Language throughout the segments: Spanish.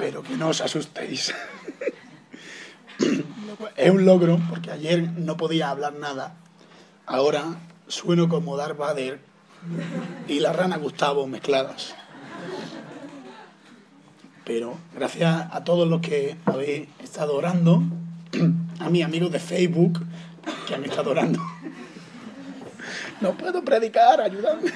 pero que no os asustéis. Es un logro, porque ayer no podía hablar nada. Ahora sueno como Darth Vader y la rana Gustavo mezcladas. Pero gracias a todos los que habéis estado orando, a mis amigos de Facebook que han estado orando. No puedo predicar, ayúdame.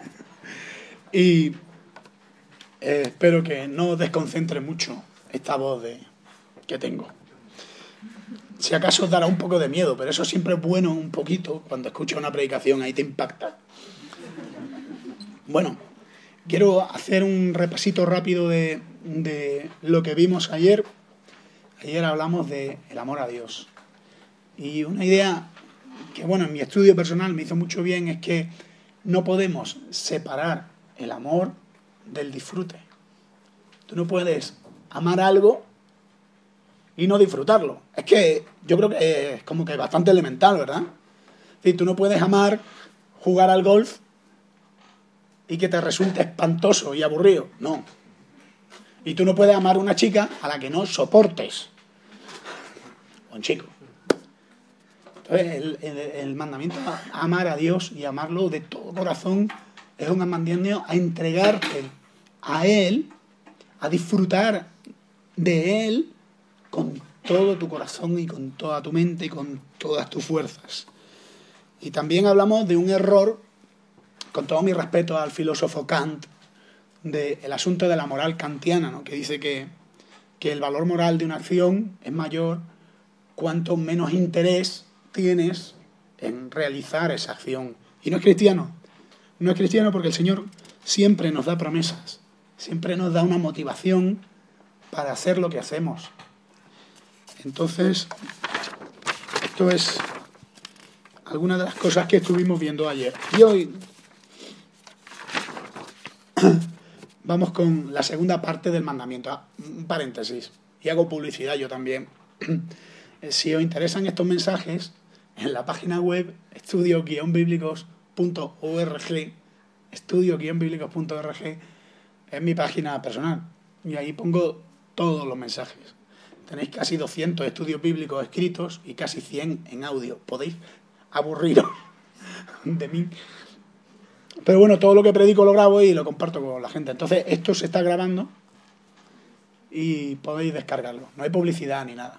Y espero que no os desconcentre mucho esta voz que tengo. Si acaso os dará un poco de miedo, pero eso siempre es bueno un poquito. Cuando escuchas una predicación, ahí te impacta. Bueno, quiero hacer un repasito rápido de lo que vimos ayer. Ayer hablamos del amor a Dios. Y una idea que, bueno, en mi estudio personal me hizo mucho bien es que no podemos separar el amor del disfrute. Tú no puedes amar algo y no disfrutarlo. Es que yo creo que es como que bastante elemental, ¿verdad? Es decir, tú no puedes amar jugar al golf y que te resulte espantoso y aburrido. No. Y tú no puedes amar a una chica a la que no soportes. O un chico. Entonces, el mandamiento a amar a Dios y amarlo de todo corazón es un mandamiento a entregarte a Él, a disfrutar de Él con todo tu corazón y con toda tu mente y con todas tus fuerzas. Y también hablamos de un error, con todo mi respeto al filósofo Kant, del asunto de la moral kantiana, ¿no? Que dice que el valor moral de una acción es mayor cuanto menos interés tienes en realizar esa acción. Y no es cristiano. No es cristiano porque el Señor siempre nos da promesas, siempre nos da una motivación para hacer lo que hacemos. Entonces, esto es algunas de las cosas que estuvimos viendo ayer. Y hoy vamos con la segunda parte del mandamiento. Un paréntesis. Y hago publicidad yo también. Si os interesan estos mensajes, en la página web estudio-bíblicos.org, estudio-bíblicos.org es mi página personal. Y ahí pongo todos los mensajes. Tenéis casi 200 estudios bíblicos escritos y casi 100 en audio. Podéis aburriros de mí. Pero bueno, todo lo que predico lo grabo y lo comparto con la gente. Entonces, esto se está grabando y podéis descargarlo. No hay publicidad ni nada.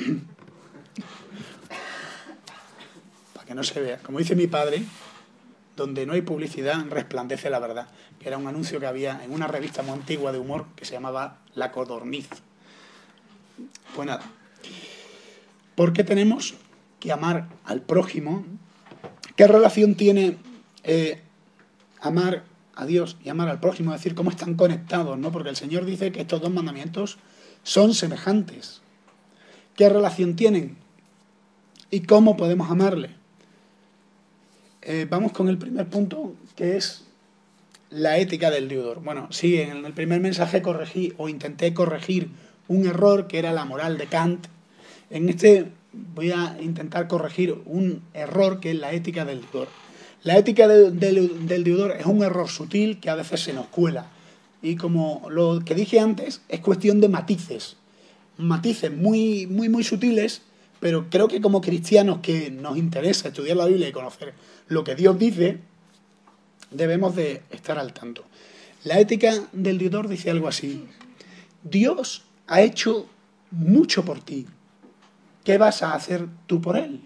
Para que no se vea. Como dice mi padre, donde no hay publicidad, resplandece la verdad. Que era un anuncio que había en una revista muy antigua de humor que se llamaba La Codorniz. Pues nada. ¿Por qué tenemos que amar al prójimo? ¿Qué relación tiene amar a Dios y amar al prójimo? Es decir, cómo están conectados, ¿no? Porque el Señor dice que estos dos mandamientos son semejantes. ¿Qué relación tienen? ¿Y cómo podemos amarle? Vamos con el primer punto, que es la ética del deudor. Bueno, sí, en el primer mensaje corregí o intenté corregir un error que era la moral de Kant. En este voy a intentar corregir un error que es la ética del deudor. La ética del deudor es un error sutil que a veces se nos cuela. Y como lo que dije antes, es cuestión de matices. Matices muy, muy, muy sutiles, pero creo que como cristianos que nos interesa estudiar la Biblia y conocer lo que Dios dice, debemos de estar al tanto. La ética del deudor dice algo así: Dios ha hecho mucho por ti. ¿Qué vas a hacer tú por él?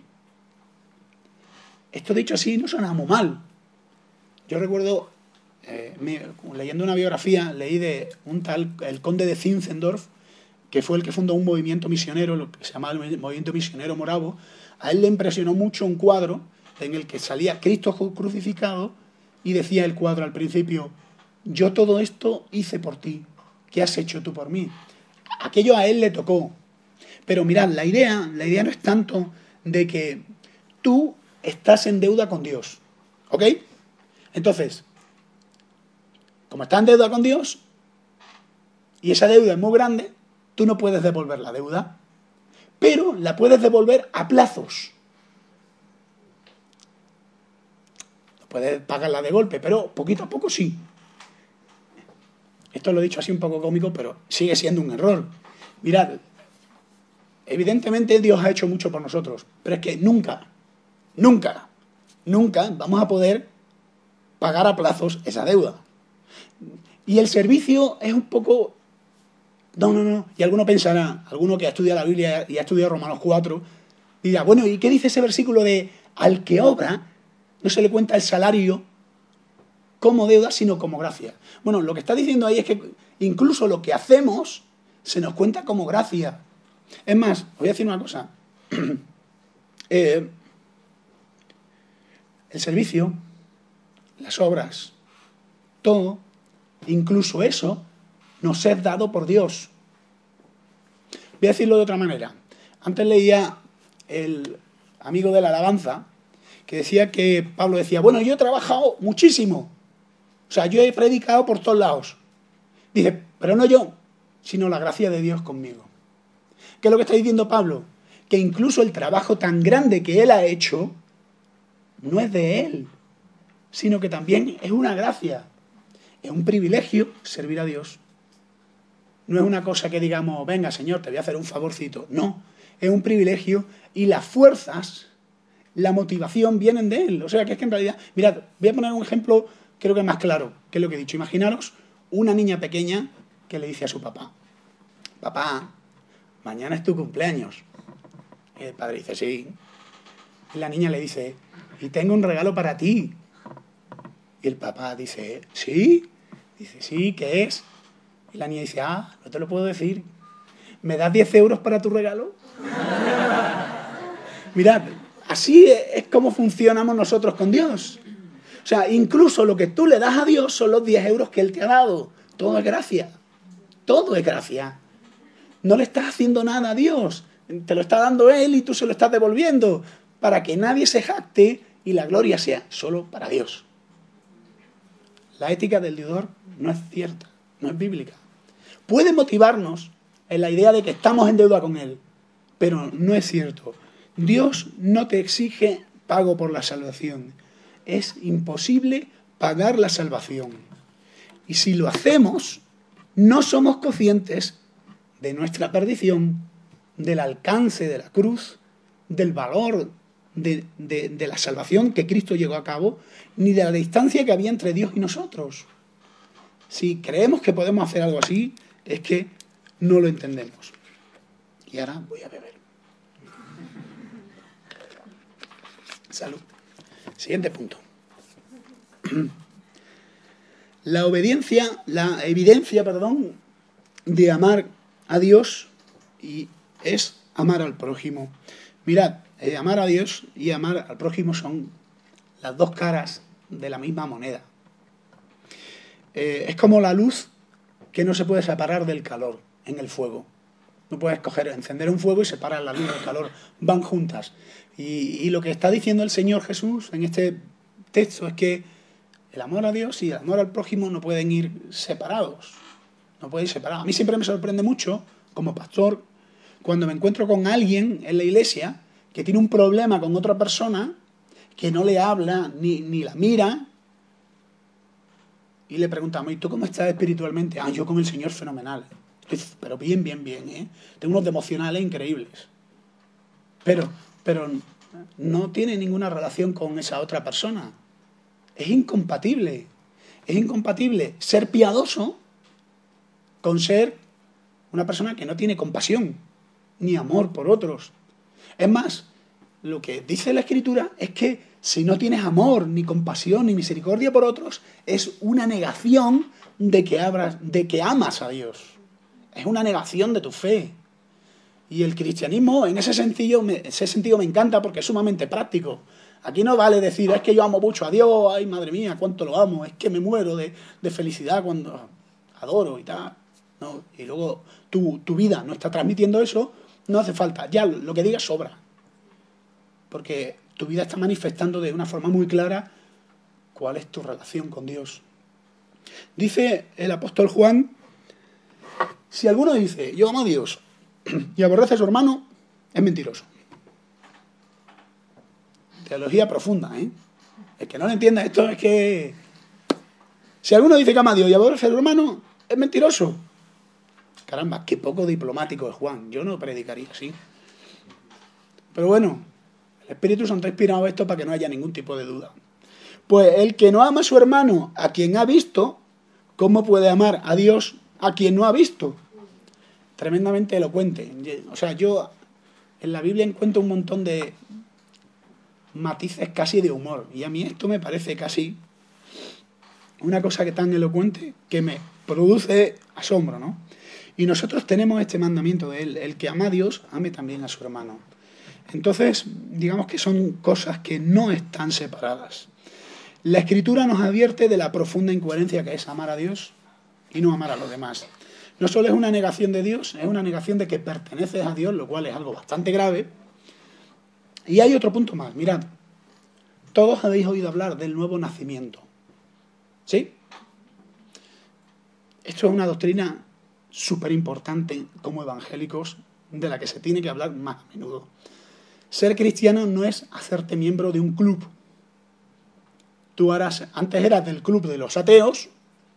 Esto dicho así no suena muy mal. Yo recuerdo, leyendo una biografía, leí de un tal, el conde de Zinzendorf, que fue el que fundó un movimiento misionero, lo que se llamaba el movimiento misionero moravo. A él le impresionó mucho un cuadro en el que salía Cristo crucificado y decía el cuadro al principio: yo todo esto hice por ti, ¿qué has hecho tú por mí? Aquello a él le tocó. Pero mirad, la idea no es tanto de que tú estás en deuda con Dios, ¿ok? Entonces, como estás en deuda con Dios y esa deuda es muy grande, tú no puedes devolver la deuda, pero la puedes devolver a plazos. No puedes pagarla de golpe, pero poquito a poco sí. Esto esto lo he dicho así un poco cómico, pero sigue siendo un error. Mirad, evidentemente Dios ha hecho mucho por nosotros, pero es que nunca vamos a poder pagar a plazos esa deuda. Y el servicio es un poco... No. Y alguno pensará, alguno que ha estudiado la Biblia y ha estudiado Romanos 4, dirá, bueno, ¿y qué dice ese versículo de al que obra no se le cuenta el salario como deuda, sino como gracia? Bueno, lo que está diciendo ahí es que incluso lo que hacemos se nos cuenta como gracia. Es más, os voy a decir una cosa. El servicio, las obras, todo, incluso eso, nos es dado por Dios. Voy a decirlo de otra manera. Antes leía el amigo de la alabanza que decía que Pablo decía, bueno, yo he trabajado muchísimo. O sea, yo he predicado por todos lados. Dice, pero no yo, sino la gracia de Dios conmigo. ¿Qué es lo que está diciendo Pablo? Que incluso el trabajo tan grande que él ha hecho no es de él, sino que también es una gracia. Es un privilegio servir a Dios. No es una cosa que digamos, venga, Señor, te voy a hacer un favorcito. No, es un privilegio y las fuerzas, la motivación vienen de Él. O sea, que es que en realidad... Mirad, voy a poner un ejemplo, creo que es más claro, que es lo que he dicho. Imaginaros una niña pequeña que le dice a su papá, papá, mañana es tu cumpleaños. Y el padre dice, sí. Y la niña le dice, y tengo un regalo para ti. Y el papá dice, ¿sí? Dice, sí, ¿qué es? Y la niña dice, no te lo puedo decir. ¿Me das 10 euros para tu regalo? Mirad, así es como funcionamos nosotros con Dios. O sea, incluso lo que tú le das a Dios son los 10 euros que Él te ha dado. Todo es gracia. Todo es gracia. No le estás haciendo nada a Dios. Te lo está dando Él y tú se lo estás devolviendo. Para que nadie se jacte y la gloria sea solo para Dios. La ética del deudor no es cierta, no es bíblica. Puede motivarnos en la idea de que estamos en deuda con Él, pero no es cierto. Dios no te exige pago por la salvación. Es imposible pagar la salvación. Y si lo hacemos, no somos conscientes de nuestra perdición, del alcance de la cruz, del valor de la salvación que Cristo llevó a cabo, ni de la distancia que había entre Dios y nosotros. Si creemos que podemos hacer algo así, es que no lo entendemos. Y ahora voy a beber. Salud. Siguiente punto. La evidencia de amar a Dios es amar al prójimo. Mirad, amar a Dios y amar al prójimo son las dos caras de la misma moneda. Es como la luz que no se puede separar del calor en el fuego. No puedes encender un fuego y separar la luz del calor. Van juntas. Y lo que está diciendo el Señor Jesús en este texto es que el amor a Dios y el amor al prójimo no pueden ir separados. No pueden ir separados. A mí siempre me sorprende mucho, como pastor, cuando me encuentro con alguien en la iglesia que tiene un problema con otra persona, que no le habla ni la mira, y le preguntamos, ¿y tú cómo estás espiritualmente? Yo con el Señor fenomenal. Pero bien, ¿eh? Tengo unos devocionales increíbles. Pero no tiene ninguna relación con esa otra persona. Es incompatible. Es incompatible ser piadoso con ser una persona que no tiene compasión ni amor por otros. Es más, lo que dice la Escritura es que si no tienes amor, ni compasión, ni misericordia por otros, es una negación de que amas a Dios. Es una negación de tu fe. Y el cristianismo, en ese sentido me encanta porque es sumamente práctico. Aquí no vale decir, es que yo amo mucho a Dios, ay, madre mía, cuánto lo amo, es que me muero de felicidad cuando adoro y tal. No, y luego tu vida no está transmitiendo eso, no hace falta. Ya lo que digas sobra. Porque tu vida está manifestando de una forma muy clara cuál es tu relación con Dios. Dice el apóstol Juan, si alguno dice, yo amo a Dios y aborrece a su hermano, es mentiroso. Teología profunda, ¿eh? El que no lo entienda esto es que... Si alguno dice que ama a Dios y aborrece a su hermano, es mentiroso. Caramba, qué poco diplomático es Juan. Yo no predicaría así. Pero bueno, el Espíritu Santo ha inspirado esto para que no haya ningún tipo de duda. Pues el que no ama a su hermano, a quien ha visto, ¿cómo puede amar a Dios a quien no ha visto? Tremendamente elocuente. O sea, yo en la Biblia encuentro un montón de matices casi de humor. Y a mí esto me parece casi una cosa que tan elocuente que me produce asombro, ¿no? Y nosotros tenemos este mandamiento de él: el que ama a Dios, ame también a su hermano. Entonces, digamos que son cosas que no están separadas. La Escritura nos advierte de la profunda incoherencia que es amar a Dios y no amar a los demás. No solo es una negación de Dios, es una negación de que perteneces a Dios, lo cual es algo bastante grave. Y hay otro punto más. Mirad, todos habéis oído hablar del nuevo nacimiento. ¿Sí? Esto es una doctrina súper importante como evangélicos, de la que se tiene que hablar más a menudo. Ser cristiano no es hacerte miembro de un club. Antes eras del club de los ateos,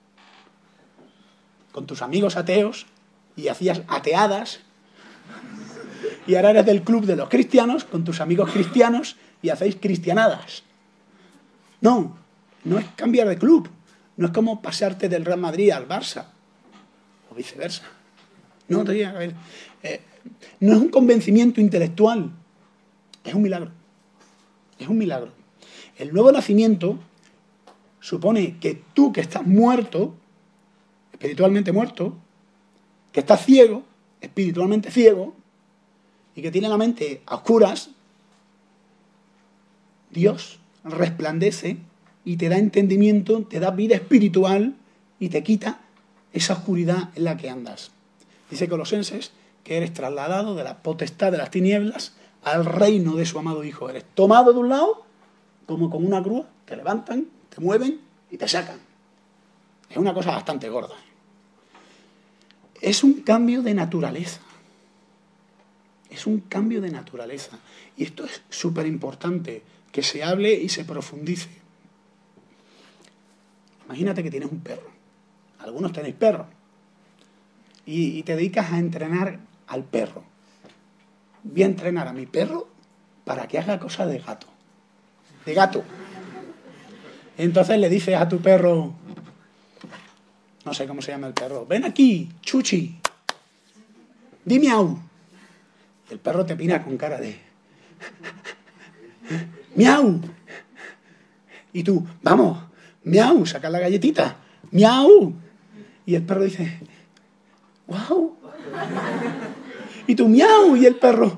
con tus amigos ateos, y hacías ateadas, y ahora eres del club de los cristianos, con tus amigos cristianos, y hacéis cristianadas. No, no es cambiar de club. No es como pasarte del Real Madrid al Barça, o viceversa. No, no es un convencimiento intelectual, es un milagro. Es un milagro. El nuevo nacimiento supone que tú, que estás muerto, espiritualmente muerto, que estás ciego, espiritualmente ciego, y que tiene la mente a oscuras, Dios resplandece y te da entendimiento, te da vida espiritual y te quita esa oscuridad en la que andas. Dice Colosenses que eres trasladado de la potestad de las tinieblas al reino de su amado Hijo. Eres tomado de un lado, como con una grúa, te levantan, te mueven y te sacan. Es una cosa bastante gorda. Es un cambio de naturaleza. Es un cambio de naturaleza. Y esto es súper importante, que se hable y se profundice. Imagínate que tienes un perro. Algunos tenéis perros. Y te dedicas a entrenar al perro. Voy a entrenar a mi perro para que haga cosas de gato. De gato. Entonces le dices a tu perro, no sé cómo se llama el perro, ven aquí, Chuchi, di miau. Y el perro te mira con cara de miau. Y tú, vamos, miau, saca la galletita, miau. Y el perro dice, wow. Y tú, miau, y el perro,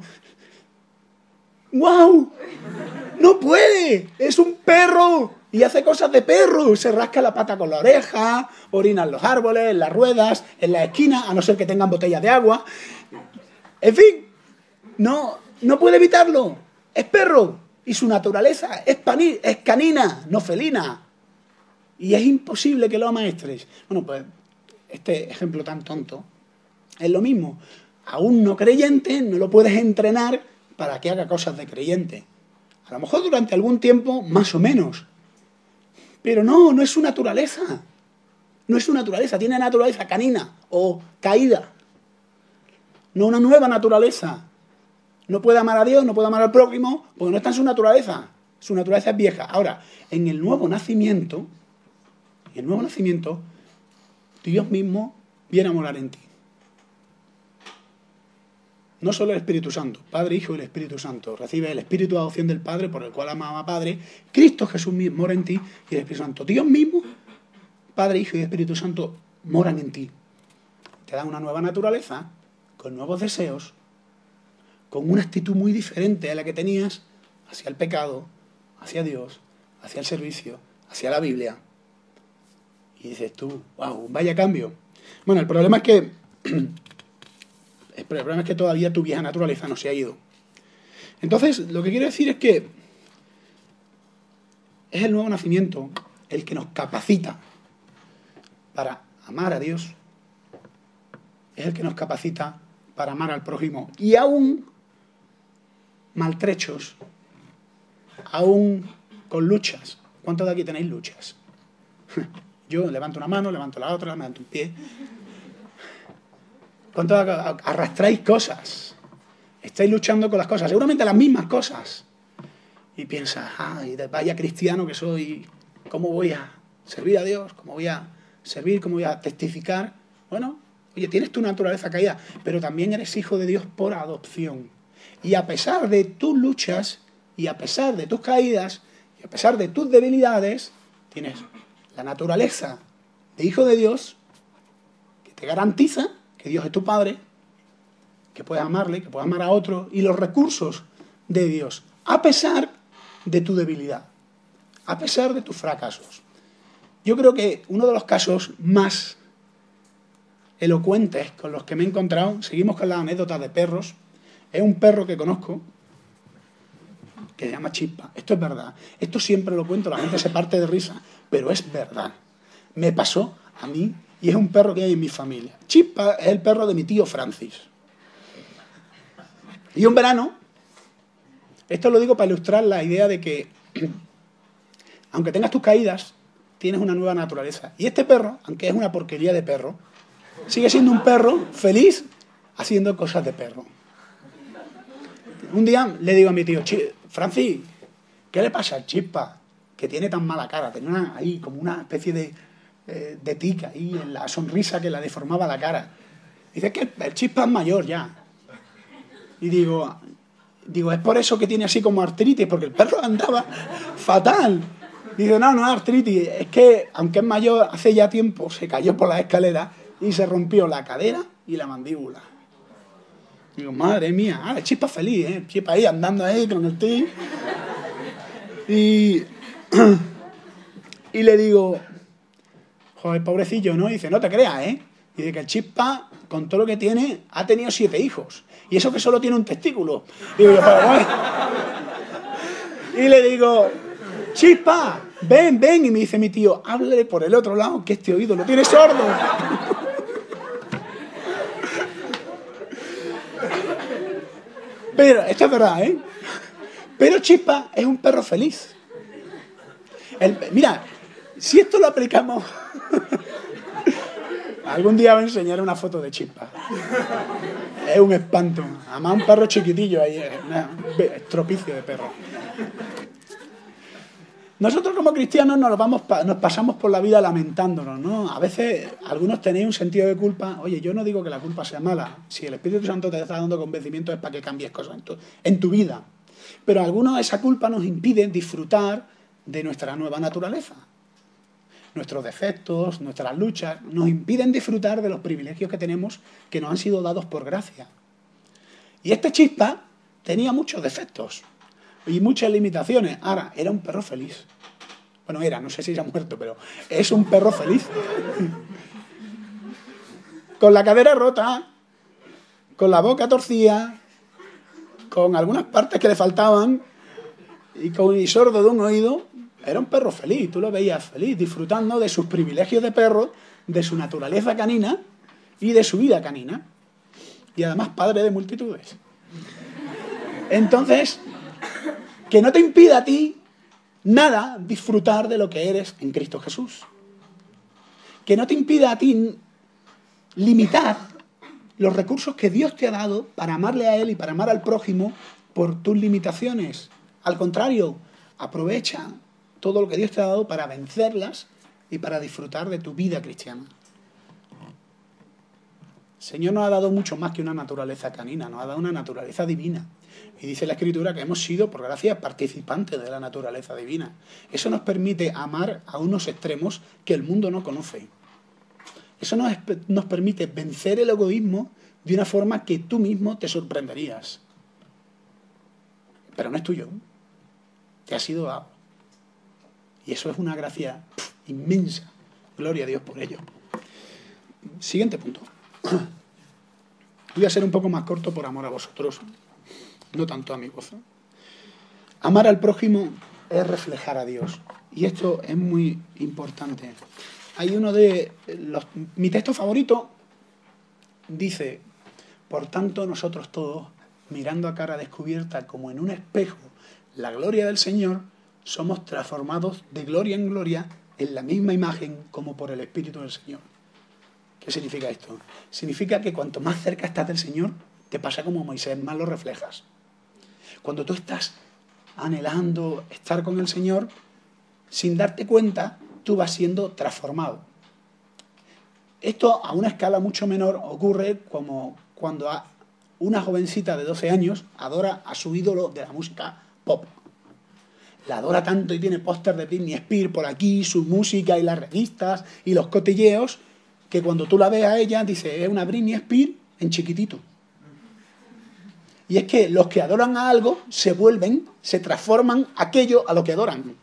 wow, no puede, es un perro. Y hace cosas de perro, se rasca la pata con la oreja, orina en los árboles, en las ruedas, en la esquina, a no ser que tengan botellas de agua. En fin, no puede evitarlo, es perro. Y su naturaleza es canina, no felina. Y es imposible que lo amaestres. Bueno, pues este ejemplo tan tonto es lo mismo. A un no creyente no lo puedes entrenar para que haga cosas de creyente. A lo mejor durante algún tiempo, más o menos. Pero no es su naturaleza. No es su naturaleza, tiene naturaleza canina o caída. No una nueva naturaleza. No puede amar a Dios, no puede amar al prójimo, porque no está en su naturaleza. Su naturaleza es vieja. Ahora, en el nuevo nacimiento, Dios mismo viene a morar en ti. No solo el Espíritu Santo, Padre, Hijo y el Espíritu Santo. Recibe el Espíritu de adopción del Padre, por el cual ama a Padre. Cristo Jesús mora en ti y el Espíritu Santo. Dios mismo, Padre, Hijo y Espíritu Santo moran en ti. Te dan una nueva naturaleza, con nuevos deseos, con una actitud muy diferente a la que tenías hacia el pecado, hacia Dios, hacia el servicio, hacia la Biblia. Y dices tú, wow, vaya cambio. Bueno, el problema es que todavía tu vieja naturaleza no se ha ido. Entonces, lo que quiero decir es que es el nuevo nacimiento el que nos capacita para amar a Dios, es el que nos capacita para amar al prójimo. Y aún maltrechos, aún con luchas. ¿Cuántos de aquí tenéis luchas? Yo levanto una mano, levanto la otra, levanto un pie. ¿Cuánto arrastráis cosas? Estáis luchando con las cosas, seguramente las mismas cosas. Y piensas, ay, vaya cristiano que soy, ¿cómo voy a servir a Dios? ¿Cómo voy a servir? ¿Cómo voy a testificar? Bueno, oye, tienes tu naturaleza caída, pero también eres hijo de Dios por adopción. Y a pesar de tus luchas, y a pesar de tus caídas, y a pesar de tus debilidades, tienes la naturaleza de hijo de Dios que te garantiza que Dios es tu Padre, que puedes amarle, que puedes amar a otro, y los recursos de Dios, a pesar de tu debilidad, a pesar de tus fracasos. Yo creo que uno de los casos más elocuentes con los que me he encontrado, seguimos con las anécdotas de perros, es un perro que conozco, que se llama Chispa. Esto es verdad. Esto siempre lo cuento, la gente se parte de risa, pero es verdad. Me pasó a mí y es un perro que hay en mi familia. Chispa es el perro de mi tío Francis. Y un verano, esto lo digo para ilustrar la idea de que, aunque tengas tus caídas, tienes una nueva naturaleza. Y este perro, aunque es una porquería de perro, sigue siendo un perro feliz haciendo cosas de perro. Un día le digo a mi tío, Francis, ¿qué le pasa al Chispa? Que tiene tan mala cara. Tenía ahí como una especie de tica ahí en la sonrisa que la deformaba la cara. Dice que el Chispa es mayor ya. Y digo, es por eso que tiene así como artritis, porque el perro andaba fatal. Dice, no es artritis, es que aunque es mayor, hace ya tiempo se cayó por las escaleras y se rompió la cadera y la mandíbula. Digo, madre mía, el Chispa feliz, el Chispa ahí andando ahí con el tío. Y le digo, joder, pobrecillo, ¿no? Y dice, no te creas, ¿eh? Y dice que el Chispa, con todo lo que tiene, ha tenido 7 hijos. Y eso que solo tiene un testículo. Digo yo, y le digo, Chispa, ven. Y me dice mi tío, háblale por el otro lado, que este oído lo tiene sordo. Pero, esto es verdad, ¿eh? Pero Chispa es un perro feliz. Mira, si esto lo aplicamos... Algún día voy a enseñar una foto de Chispa. Es un espanto. Además un perro chiquitillo ahí, un estropicio de perro. Nosotros como cristianos nos pasamos por la vida lamentándonos, ¿no? A veces algunos tenéis un sentido de culpa. Oye, yo no digo que la culpa sea mala. Si el Espíritu Santo te está dando convencimiento es para que cambies cosas en tu vida. Pero a algunos esa culpa nos impide disfrutar de nuestra nueva naturaleza. Nuestros defectos, nuestras luchas, nos impiden disfrutar de los privilegios que tenemos que nos han sido dados por gracia. Y este Chispa tenía muchos defectos y muchas limitaciones. Ahora, era un perro feliz. Bueno, no sé si se ha muerto, pero es un perro feliz. Con la cadera rota, con la boca torcida, con algunas partes que le faltaban y sordo de un oído. Era un perro feliz, tú lo veías feliz, disfrutando de sus privilegios de perro, de su naturaleza canina y de su vida canina. Y además padre de multitudes. Entonces, que no te impida a ti nada disfrutar de lo que eres en Cristo Jesús. Que no te impida a ti limitar los recursos que Dios te ha dado para amarle a Él y para amar al prójimo por tus limitaciones. Al contrario, aprovecha todo lo que Dios te ha dado para vencerlas y para disfrutar de tu vida cristiana. El Señor nos ha dado mucho más que una naturaleza canina, nos ha dado una naturaleza divina. Y dice la Escritura que hemos sido, por gracia, participantes de la naturaleza divina. Eso nos permite amar a unos extremos que el mundo no conoce. Eso nos permite vencer el egoísmo de una forma que tú mismo te sorprenderías. Pero no es tuyo. Te ha sido dado. Y eso es una gracia inmensa. Gloria a Dios por ello. Siguiente punto. Voy a ser un poco más corto por amor a vosotros, no tanto a mi gozo. Amar al prójimo es reflejar a Dios. Y esto es muy importante. Hay uno de mi texto favorito dice, por tanto nosotros todos, mirando a cara descubierta como en un espejo la gloria del Señor, somos transformados de gloria en gloria en la misma imagen como por el Espíritu del Señor. ¿Qué significa esto? Significa que cuanto más cerca estás del Señor, te pasa como Moisés, más lo reflejas. Cuando tú estás anhelando estar con el Señor, sin darte cuenta, tú vas siendo transformado. Esto a una escala mucho menor ocurre como cuando una jovencita de 12 años adora a su ídolo de la música pop. La adora tanto y tiene póster de Britney Spears por aquí, su música y las revistas y los cotilleos, que cuando tú la ves a ella, dices, es una Britney Spears en chiquitito. Y es que los que adoran a algo se transforman aquello a lo que adoran.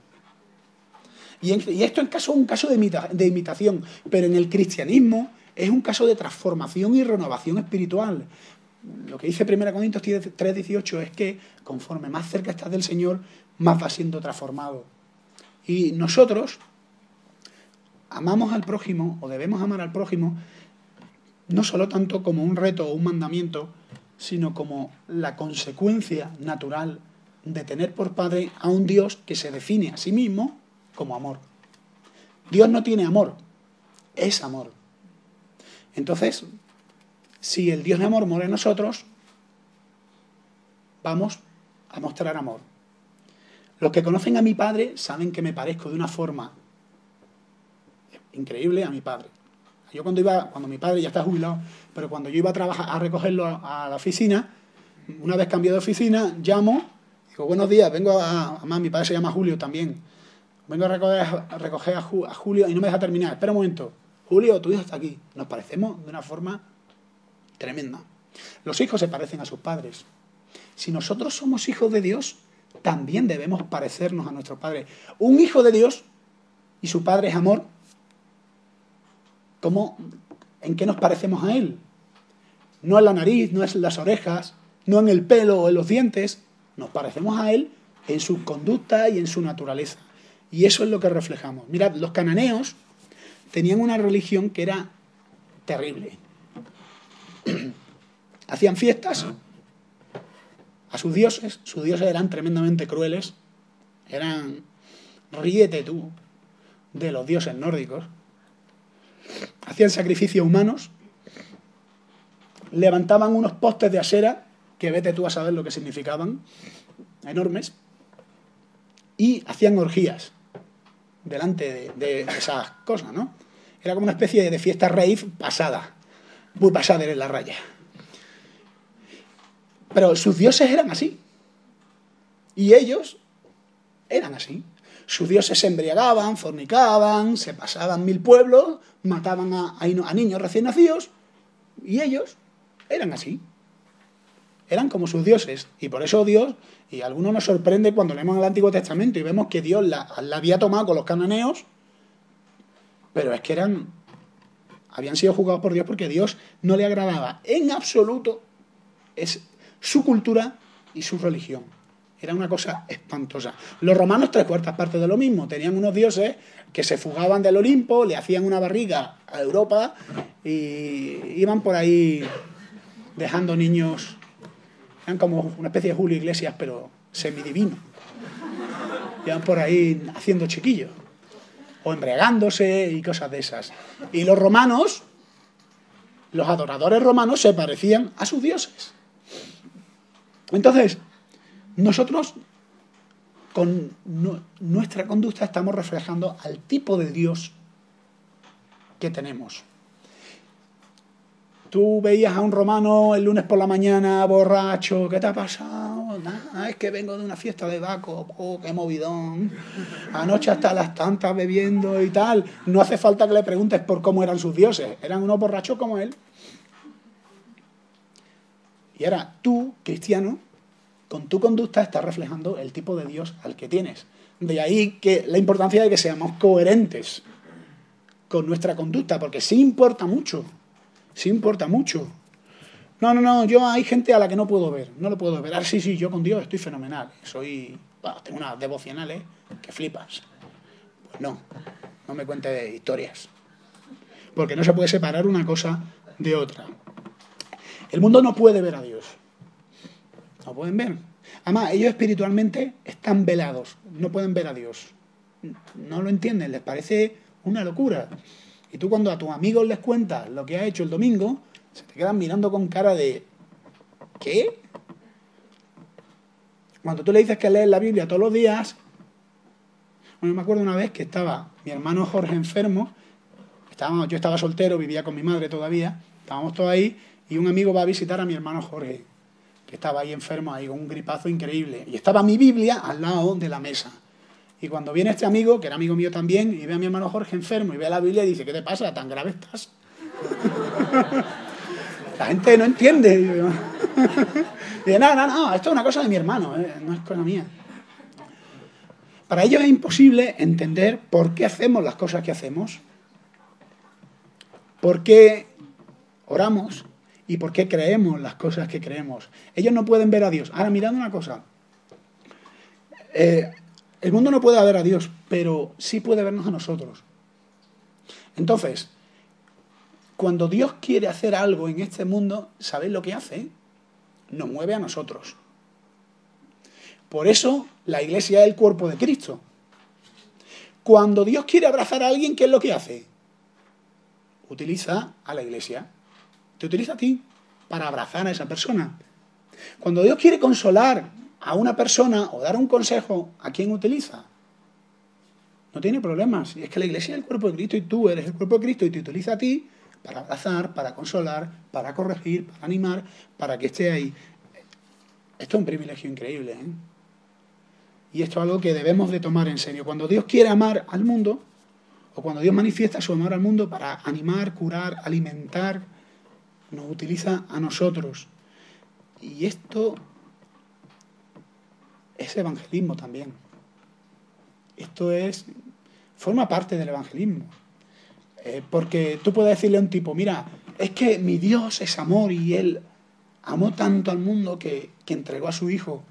Y esto es un caso de imitación, pero en el cristianismo es un caso de transformación y renovación espiritual. Lo que dice 1 Corintios 3:18 es que conforme más cerca estás del Señor, más vas siendo transformado. Y nosotros amamos al prójimo, o debemos amar al prójimo, no solo tanto como un reto o un mandamiento, sino como la consecuencia natural de tener por padre a un Dios que se define a sí mismo como amor. Dios no tiene amor, es amor. Entonces, si el Dios de amor mora en nosotros, vamos a mostrar amor. Los que conocen a mi padre saben que me parezco de una forma increíble a mi padre. Yo cuando mi padre ya está jubilado, pero cuando yo iba a trabajar, a recogerlo a la oficina, una vez cambiado de oficina, llamo, digo, buenos días, vengo además mi padre se llama Julio también, vengo a recoger a Julio y no me deja terminar, espera un momento, Julio, tu hijo está aquí. Nos parecemos de una forma tremenda. Los hijos se parecen a sus padres. Si nosotros somos hijos de Dios, también debemos parecernos a nuestros padres. Un hijo de Dios y su padre es amor, ¿en qué nos parecemos a Él? No en la nariz, no en las orejas, no en el pelo o en los dientes. Nos parecemos a Él en su conducta y en su naturaleza. Y eso es lo que reflejamos. Mirad, los cananeos tenían una religión que era terrible. Hacían fiestas a sus dioses eran tremendamente crueles. Ríete tú de los dioses nórdicos. Hacían sacrificios humanos, levantaban unos postes de Asera, que vete tú a saber lo que significaban, enormes, y hacían orgías delante de esas cosas, ¿no? Era como una especie de fiesta rave pasada, muy pasada en la raya. Pero sus dioses eran así, y ellos eran así. Sus dioses se embriagaban, fornicaban, se pasaban 1000 pueblos, mataban a niños recién nacidos, y ellos eran así. Eran como sus dioses. Y por eso Dios, y a algunos nos sorprende cuando leemos el Antiguo Testamento y vemos que Dios la había tomado con los cananeos, pero es que habían sido juzgados por Dios porque Dios no le agradaba en absoluto su cultura y su religión. Era una cosa espantosa. Los romanos 3/4 partes de lo mismo. Tenían unos dioses que se fugaban del Olimpo, le hacían una barriga a Europa y iban por ahí dejando niños. Eran como una especie de Julio Iglesias, pero semidivino. Iban por ahí haciendo chiquillos. O embriagándose y cosas de esas. Y los romanos, los adoradores romanos, se parecían a sus dioses. Entonces, nosotros con nuestra conducta estamos reflejando al tipo de Dios que tenemos. Tú veías a un romano el lunes por la mañana borracho, ¿qué te ha pasado? Nada, es que vengo de una fiesta de Baco, qué movidón. Anoche hasta las tantas bebiendo y tal. No hace falta que le preguntes por cómo eran sus dioses, eran unos borrachos como él. Y ahora tú, cristiano, con tu conducta estás reflejando el tipo de Dios al que tienes. De ahí que la importancia de que seamos coherentes con nuestra conducta, porque sí importa mucho. Sí importa mucho. No, yo hay gente a la que no puedo ver. No lo puedo ver. Sí, yo con Dios estoy fenomenal. Tengo unas devocionales que flipas. Pues no me cuentes historias. Porque no se puede separar una cosa de otra. El mundo no puede ver a Dios. No pueden ver. Además, ellos espiritualmente están velados. No pueden ver a Dios. no lo entienden, les parece una locura. Y tú cuando a tus amigos les cuentas lo que has hecho el domingo, se te quedan mirando con cara de ¿qué? Cuando tú le dices que lees la Biblia todos los días, bueno, me acuerdo una vez que estaba mi hermano Jorge enfermo, yo estaba soltero, vivía con mi madre todavía, estábamos todos ahí, y un amigo va a visitar a mi hermano Jorge, que estaba ahí enfermo, ahí con un gripazo increíble. Y estaba mi Biblia al lado de la mesa. Y cuando viene este amigo, que era amigo mío también, y ve a mi hermano Jorge enfermo, y ve la Biblia y dice, ¿qué te pasa? ¿Tan grave estás? La gente no entiende. Y dice, no, esto es una cosa de mi hermano, no es cosa mía. Para ellos es imposible entender por qué hacemos las cosas que hacemos, por qué oramos y por qué creemos las cosas que creemos. Ellos no pueden ver a Dios. Ahora, mirad una cosa. El mundo no puede ver a Dios, pero sí puede vernos a nosotros. Entonces, cuando Dios quiere hacer algo en este mundo, ¿sabéis lo que hace? Nos mueve a nosotros. Por eso la iglesia es el cuerpo de Cristo. Cuando Dios quiere abrazar a alguien, ¿qué es lo que hace? Utiliza a la iglesia. Te utiliza a ti para abrazar a esa persona. Cuando Dios quiere consolar a una persona o dar un consejo, ¿a quién utiliza? No tiene problemas. Y es que la iglesia es el cuerpo de Cristo y tú eres el cuerpo de Cristo y te utiliza a ti para abrazar, para consolar, para corregir, para animar, para que esté ahí. Esto es un privilegio increíble, ¿eh? Y esto es algo que debemos de tomar en serio. Cuando Dios quiere amar al mundo, o cuando Dios manifiesta su amor al mundo para animar, curar, alimentar, nos utiliza a nosotros. Y esto es evangelismo también. Esto forma parte del evangelismo. Porque tú puedes decirle a un tipo, mira, es que mi Dios es amor y Él amó tanto al mundo que entregó a su Hijo.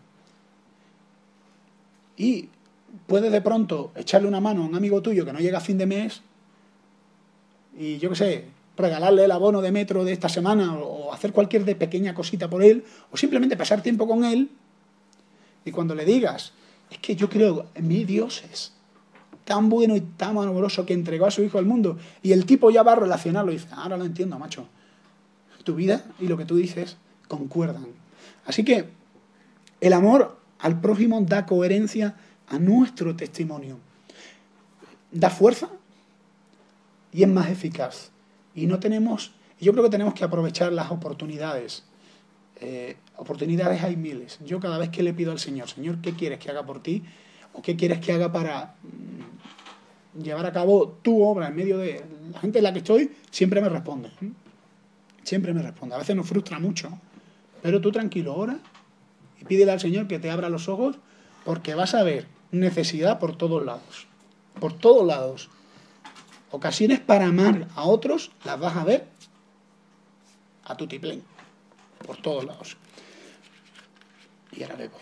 Y puedes de pronto echarle una mano a un amigo tuyo que no llega a fin de mes y yo qué sé, regalarle el abono de metro de esta semana o hacer cualquier pequeña cosita por él o simplemente pasar tiempo con él y cuando le digas, es que yo creo, mi Dios es tan bueno y tan amoroso que entregó a su Hijo al mundo y el tipo ya va a relacionarlo y dice, ahora lo entiendo, macho. Tu vida y lo que tú dices concuerdan. Así que el amor al prójimo da coherencia a nuestro testimonio. Da fuerza y es más eficaz. Y yo creo que tenemos que aprovechar las oportunidades. Oportunidades hay miles. Yo cada vez que le pido al Señor, Señor, ¿qué quieres que haga por ti? ¿O qué quieres que haga para llevar a cabo tu obra en medio de la gente en la que estoy? Siempre me responde. Siempre me responde. A veces nos frustra mucho. Pero tú tranquilo, ora y pídele al Señor que te abra los ojos porque vas a ver necesidad por todos lados. Por todos lados. Ocasiones para amar a otros las vas a ver a tutiplén. Por todos lados. Y ahora bebo.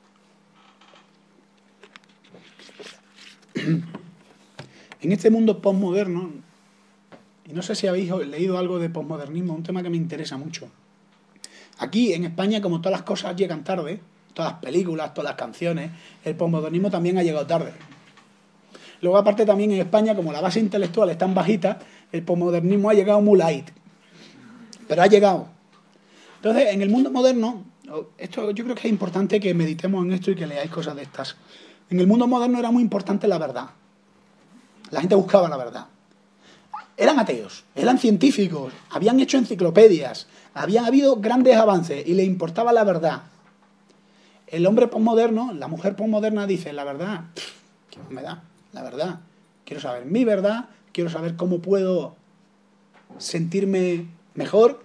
En este mundo postmoderno, y no sé si habéis leído algo de postmodernismo, un tema que me interesa mucho. Aquí en España, como todas las cosas llegan tarde, todas las películas, todas las canciones, el postmodernismo también ha llegado tarde. Luego, aparte, también en España, como la base intelectual es tan bajita, el postmodernismo ha llegado muy light. Pero ha llegado. Entonces, en el mundo moderno, esto yo creo que es importante que meditemos en esto y que leáis cosas de estas. En el mundo moderno era muy importante la verdad. La gente buscaba la verdad. Eran ateos, eran científicos, habían hecho enciclopedias, habían habido grandes avances y les importaba la verdad. El hombre posmoderno, la mujer posmoderna dice, la verdad, ¿qué me da? La verdad. Quiero saber mi verdad, quiero saber cómo puedo sentirme mejor,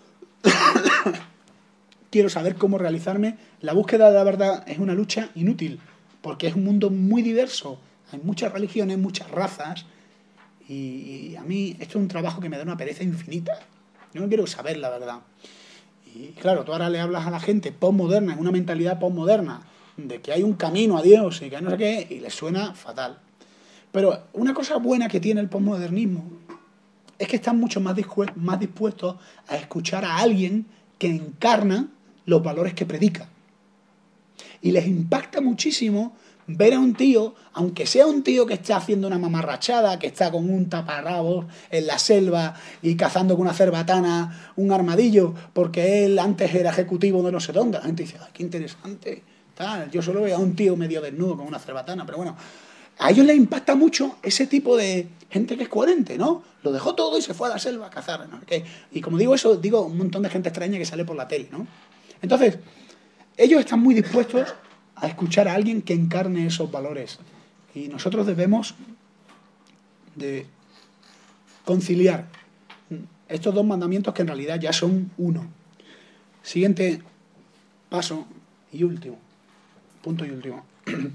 quiero saber cómo realizarme. La búsqueda de la verdad es una lucha inútil, porque es un mundo muy diverso. Hay muchas religiones, muchas razas, y a mí esto es un trabajo que me da una pereza infinita. Yo no quiero saber la verdad. Y claro, tú ahora le hablas a la gente postmoderna, en una mentalidad postmoderna, de que hay un camino a Dios y que no sé qué, y les suena fatal. Pero una cosa buena que tiene el postmodernismo es que están mucho más dispuestos a escuchar a alguien que encarna los valores que predica. Y les impacta muchísimo ver a un tío, aunque sea un tío que está haciendo una mamarrachada, que está con un taparrabos en la selva y cazando con una cerbatana un armadillo, porque él antes era ejecutivo de no sé dónde, la gente dice, ay, qué interesante, tal. Yo solo veo a un tío medio desnudo con una cerbatana, pero bueno, a ellos les impacta mucho ese tipo de gente que es coherente, ¿no? Lo dejó todo y se fue a la selva a cazar, ¿no? Y como digo eso, digo un montón de gente extraña que sale por la tele, ¿no? Entonces, ellos están muy dispuestos a escuchar a alguien que encarne esos valores. Y nosotros debemos de conciliar estos dos mandamientos que en realidad ya son uno. Siguiente paso y último. Punto y último.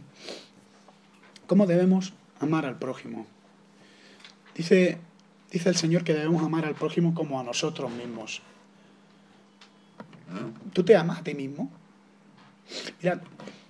¿Cómo debemos amar al prójimo? Dice el Señor que debemos amar al prójimo como a nosotros mismos. ¿Tú te amas a ti mismo? Mirad,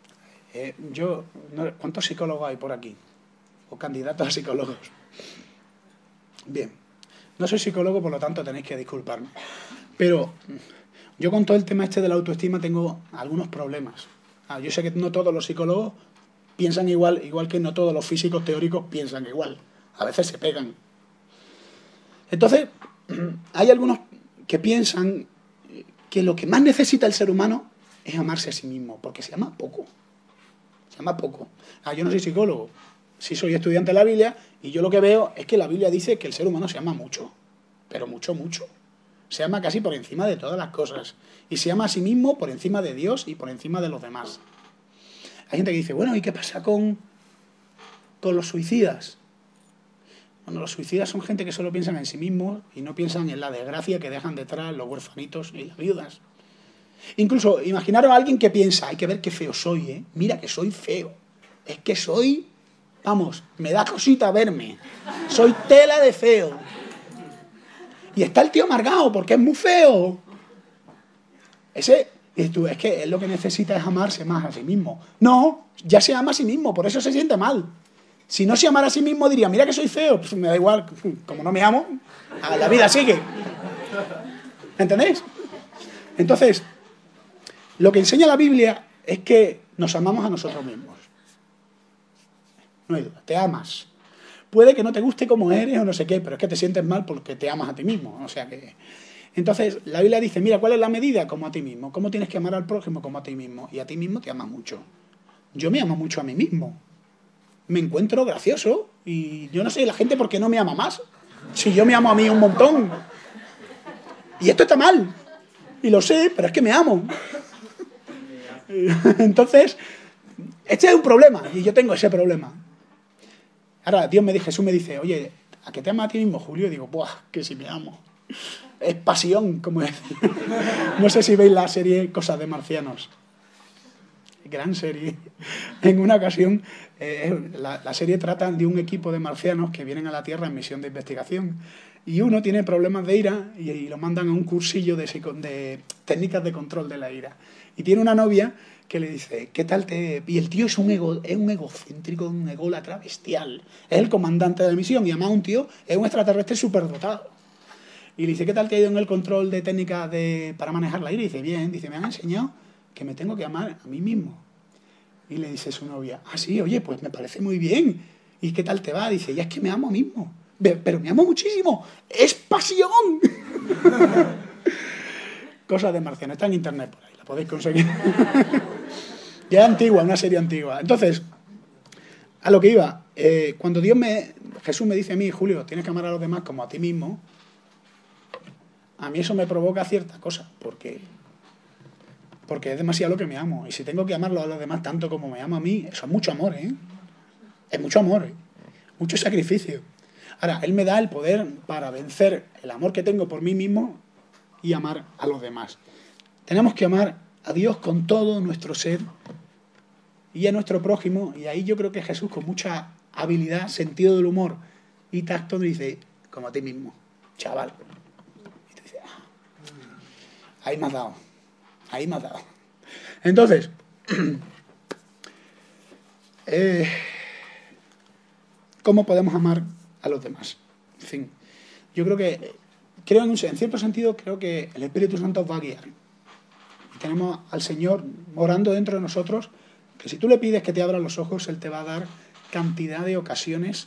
¿cuántos psicólogos hay por aquí? O candidatos a psicólogos. Bien, no soy psicólogo, por lo tanto tenéis que disculparme. Pero yo con todo el tema este de la autoestima tengo algunos problemas. Yo sé que no todos los psicólogos piensan igual que no todos los físicos teóricos piensan igual. A veces se pegan. Entonces, hay algunos que piensan que lo que más necesita el ser humano es amarse a sí mismo, porque se ama poco. Se ama poco. Yo no soy psicólogo, sí soy estudiante de la Biblia, y yo lo que veo es que la Biblia dice que el ser humano se ama mucho, pero mucho, mucho. Se ama casi por encima de todas las cosas. Y se ama a sí mismo por encima de Dios y por encima de los demás. Hay gente que dice, bueno, ¿y qué pasa con los suicidas? Bueno, los suicidas son gente que solo piensan en sí mismos y no piensan en la desgracia que dejan detrás los huérfanitos y las viudas. Incluso, imaginaros a alguien que piensa, hay que ver qué feo soy, ¿eh? Mira que soy feo. Es que soy, vamos, me da cosita verme. Soy tela de feo. Y está el tío amargado porque es muy feo. Y tú, es que él lo que necesita es amarse más a sí mismo. No, ya se ama a sí mismo, por eso se siente mal. Si no se amara a sí mismo diría, mira que soy feo, pues me da igual, como no me amo, la vida sigue. ¿Entendéis? Entonces, lo que enseña la Biblia es que nos amamos a nosotros mismos. No hay duda, te amas. Puede que no te guste como eres o no sé qué, pero es que te sientes mal porque te amas a ti mismo. O sea que... Entonces, la Biblia dice, mira, ¿cuál es la medida? Como a ti mismo. ¿Cómo tienes que amar al prójimo? Como a ti mismo. Y a ti mismo te amas mucho. Yo me amo mucho a mí mismo. Me encuentro gracioso. Y yo no sé, la gente, ¿por qué no me ama más? Si yo me amo a mí un montón. Y esto está mal. Y lo sé, pero es que me amo. Entonces, este es un problema. Y yo tengo ese problema. Ahora, Jesús me dice, oye, ¿a qué te amas a ti mismo, Julio? Y digo, ¡buah! Que si me amo. Es pasión, como es. No sé si veis la serie Cosas de Marcianos. Gran serie. En una ocasión, la serie trata de un equipo de marcianos que vienen a la Tierra en misión de investigación. Y uno tiene problemas de ira y lo mandan a un cursillo de técnicas de control de la ira. Y tiene una novia que le dice, ¿qué tal te...? Y el tío es un egocéntrico, un ególatra bestial. Es el comandante de la misión y además un tío es un extraterrestre superdotado. Y le dice, ¿qué tal te ha ido en el control de técnicas para manejar la ira? Y dice, bien. Dice, me han enseñado que me tengo que amar a mí mismo. Y le dice su novia, sí, oye, pues me parece muy bien. ¿Y qué tal te va? Dice, ya es que me amo mismo. Pero me amo muchísimo. ¡Es pasión! Cosas de Marciano. Está en internet por ahí, la podéis conseguir. Ya es antigua, una serie antigua. Entonces, a lo que iba, cuando Jesús me dice a mí, Julio, tienes que amar a los demás como a ti mismo, a mí eso me provoca cierta cosa, porque es demasiado lo que me amo. Y si tengo que amarlo a los demás tanto como me amo a mí, eso es mucho amor, ¿eh? Es mucho amor, ¿eh? Mucho sacrificio. Ahora, Él me da el poder para vencer el amor que tengo por mí mismo y amar a los demás. Tenemos que amar a Dios con todo nuestro ser y a nuestro prójimo. Y ahí yo creo que Jesús, con mucha habilidad, sentido del humor y tacto, me dice, como a ti mismo, chaval. Y te dice, ahí me has dado. Ahí me has dado. Entonces, ¿cómo podemos amar a los demás? En fin, yo creo en cierto sentido, creo que el Espíritu Santo os va a guiar. Y tenemos al Señor morando dentro de nosotros Que si tú le pides que te abra los ojos, Él te va a dar cantidad de ocasiones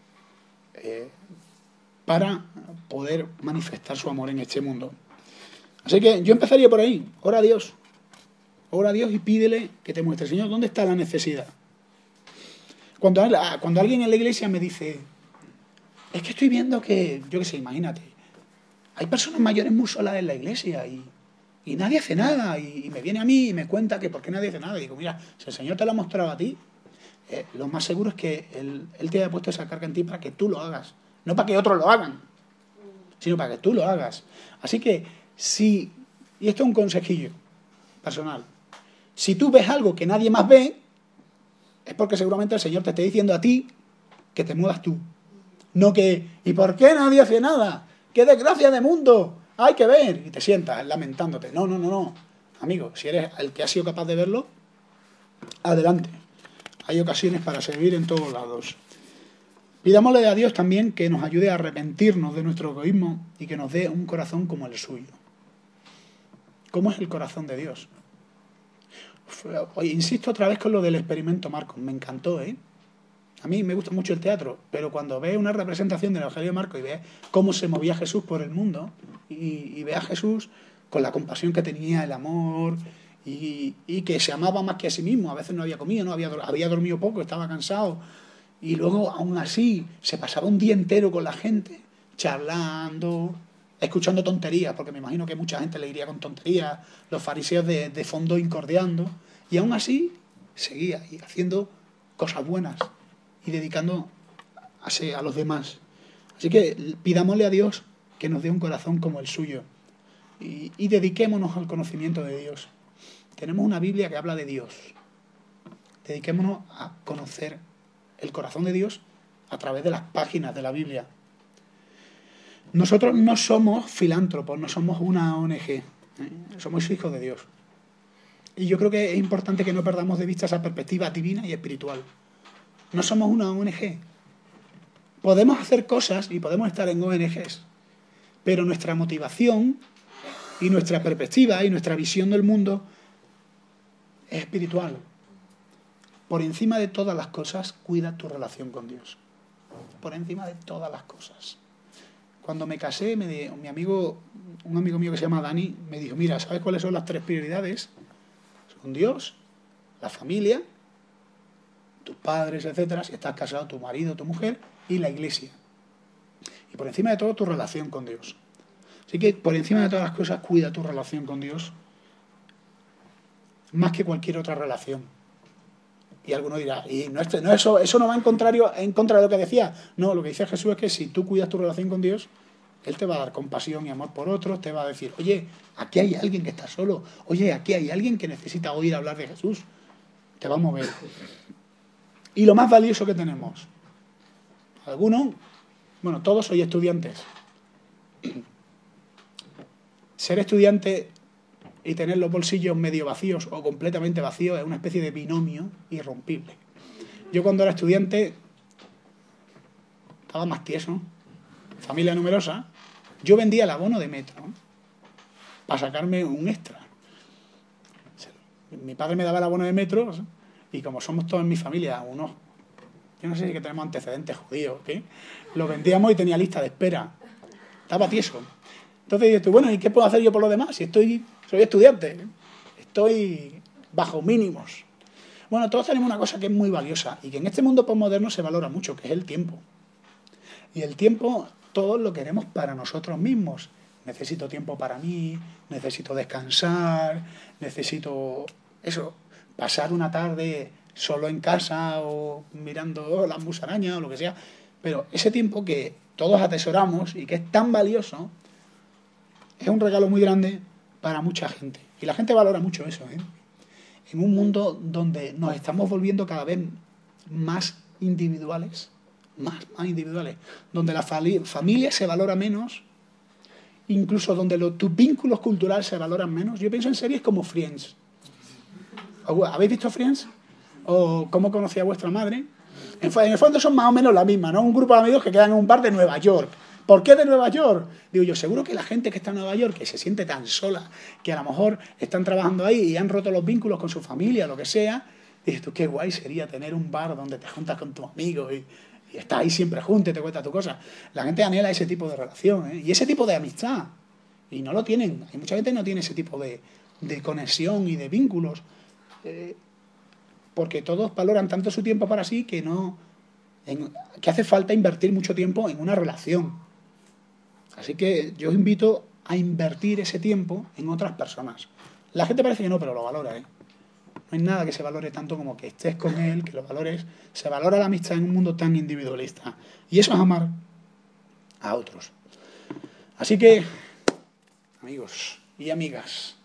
para poder manifestar su amor en este mundo. Así que yo empezaría por ahí. Ora a Dios. Ora a Dios y pídele que te muestre. Señor, ¿dónde está la necesidad? Cuando alguien en la iglesia me dice, es que estoy viendo que, yo qué sé, imagínate, hay personas mayores muy solas en la iglesia y nadie hace nada. Y me viene a mí y me cuenta que por qué nadie hace nada. Y digo, mira, si el Señor te lo ha mostrado a ti, lo más seguro es que Él te haya puesto esa carga en ti para que tú lo hagas. No para que otros lo hagan, sino para que tú lo hagas. Así que, y esto es un consejillo personal, si tú ves algo que nadie más ve, es porque seguramente el Señor te esté diciendo a ti que te muevas tú. No que, ¿y por qué nadie hace nada? ¡Qué desgracia de mundo! Hay que ver. Y te sientas lamentándote. No. Amigo, si eres el que ha sido capaz de verlo, adelante. Hay ocasiones para servir en todos lados. Pidámosle a Dios también que nos ayude a arrepentirnos de nuestro egoísmo y que nos dé un corazón como el suyo. ¿Cómo es el corazón de Dios? Insisto otra vez con lo del experimento Marcos. Me encantó, ¿eh? A mí me gusta mucho el teatro, pero cuando ves una representación del Evangelio de Marcos y ves cómo se movía Jesús por el mundo y ves a Jesús con la compasión que tenía, el amor y que se amaba más que a sí mismo. A veces no había comido, había dormido poco, estaba cansado. Y luego, aún así, se pasaba un día entero con la gente, charlando, escuchando tonterías, porque me imagino que mucha gente le iría con tonterías, los fariseos de fondo incordiando, y aún así seguía y haciendo cosas buenas y dedicando a los demás. Así que pidámosle a Dios que nos dé un corazón como el suyo y dediquémonos al conocimiento de Dios. Tenemos una Biblia que habla de Dios. Dediquémonos a conocer el corazón de Dios a través de las páginas de la Biblia. Nosotros no somos filántropos, no somos una ONG, somos hijos de Dios. Y yo creo que es importante que no perdamos de vista esa perspectiva divina y espiritual. No somos una ONG. Podemos hacer cosas y podemos estar en ONGs, pero nuestra motivación y nuestra perspectiva y nuestra visión del mundo es espiritual. Por encima de todas las cosas, cuida tu relación con Dios. Por encima de todas las cosas. Cuando me casé, un amigo mío que se llama Dani, me dijo, mira, ¿sabes cuáles son las 3 prioridades? Son Dios, la familia, tus padres, etcétera, si estás casado, tu marido, tu mujer, y la iglesia. Y por encima de todo, tu relación con Dios. Así que, por encima de todas las cosas, cuida tu relación con Dios más que cualquier otra relación. Y alguno dirá, y eso no va en contra de lo que decía. No, lo que dice Jesús es que si tú cuidas tu relación con Dios, Él te va a dar compasión y amor por otros, te va a decir, oye, aquí hay alguien que está solo, oye, aquí hay alguien que necesita oír hablar de Jesús. Te va a mover. Y lo más valioso que tenemos, todos sois estudiantes. Ser estudiante y tener los bolsillos medio vacíos o completamente vacíos es una especie de binomio irrompible. Yo cuando era estudiante estaba más tieso, familia numerosa, yo vendía el abono de metro para sacarme un extra. Mi padre me daba el abono de metro y como somos todos en mi familia yo no sé si tenemos antecedentes judíos, ¿qué? Lo vendíamos y tenía lista de espera. Estaba tieso. Entonces dices tú, bueno, ¿y qué puedo hacer yo por lo demás? Si soy estudiante, estoy bajo mínimos. Bueno, todos tenemos una cosa que es muy valiosa y que en este mundo postmoderno se valora mucho, que es el tiempo. Y el tiempo todos lo queremos para nosotros mismos. Necesito tiempo para mí, necesito descansar, necesito pasar una tarde solo en casa o mirando las musarañas o lo que sea. Pero ese tiempo que todos atesoramos y que es tan valioso, es un regalo muy grande para mucha gente. Y la gente valora mucho eso, ¿eh? En un mundo donde nos estamos volviendo cada vez más individuales, más individuales, donde la familia se valora menos, incluso donde tus vínculos culturales se valoran menos. Yo pienso en series como Friends. ¿Habéis visto Friends? ¿O Cómo conocí a vuestra madre? En el fondo son más o menos la misma, ¿no? Un grupo de amigos que quedan en un bar de Nueva York. ¿Por qué de Nueva York? Digo yo, seguro que la gente que está en Nueva York, que se siente tan sola, que a lo mejor están trabajando ahí y han roto los vínculos con su familia, lo que sea, Dices tú, qué guay sería tener un bar donde te juntas con tus amigos y estás ahí siempre juntos y te cuentas tu cosa. La gente anhela ese tipo de relación, ¿eh? Y ese tipo de amistad. Y no lo tienen. Hay mucha gente que no tiene ese tipo de conexión y de vínculos. Porque todos valoran tanto su tiempo para sí que no... que hace falta invertir mucho tiempo en una relación. Así que yo os invito a invertir ese tiempo en otras personas. La gente parece que no, pero lo valora, ¿eh? No hay nada que se valore tanto como que estés con él, que lo valores. Se valora la amistad en un mundo tan individualista. Y eso es amar a otros. Así que, amigos y amigas,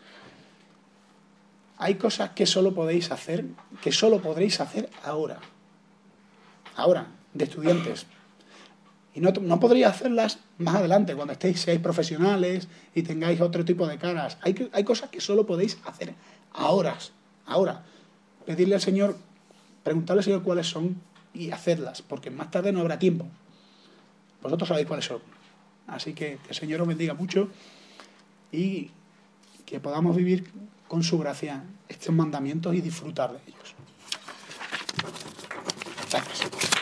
hay cosas que solo podéis hacer, que solo podréis hacer ahora. Ahora, de estudiantes. Y no podréis hacerlas más adelante, cuando seáis profesionales y tengáis otro tipo de caras. Hay cosas que solo podéis hacer ahora. Ahora. Pedirle al Señor, preguntarle al Señor cuáles son y hacerlas, porque más tarde no habrá tiempo. Vosotros sabéis cuáles son. Así que el Señor os bendiga mucho y que podamos vivir con su gracia estos mandamientos y disfrutar de ellos. Gracias.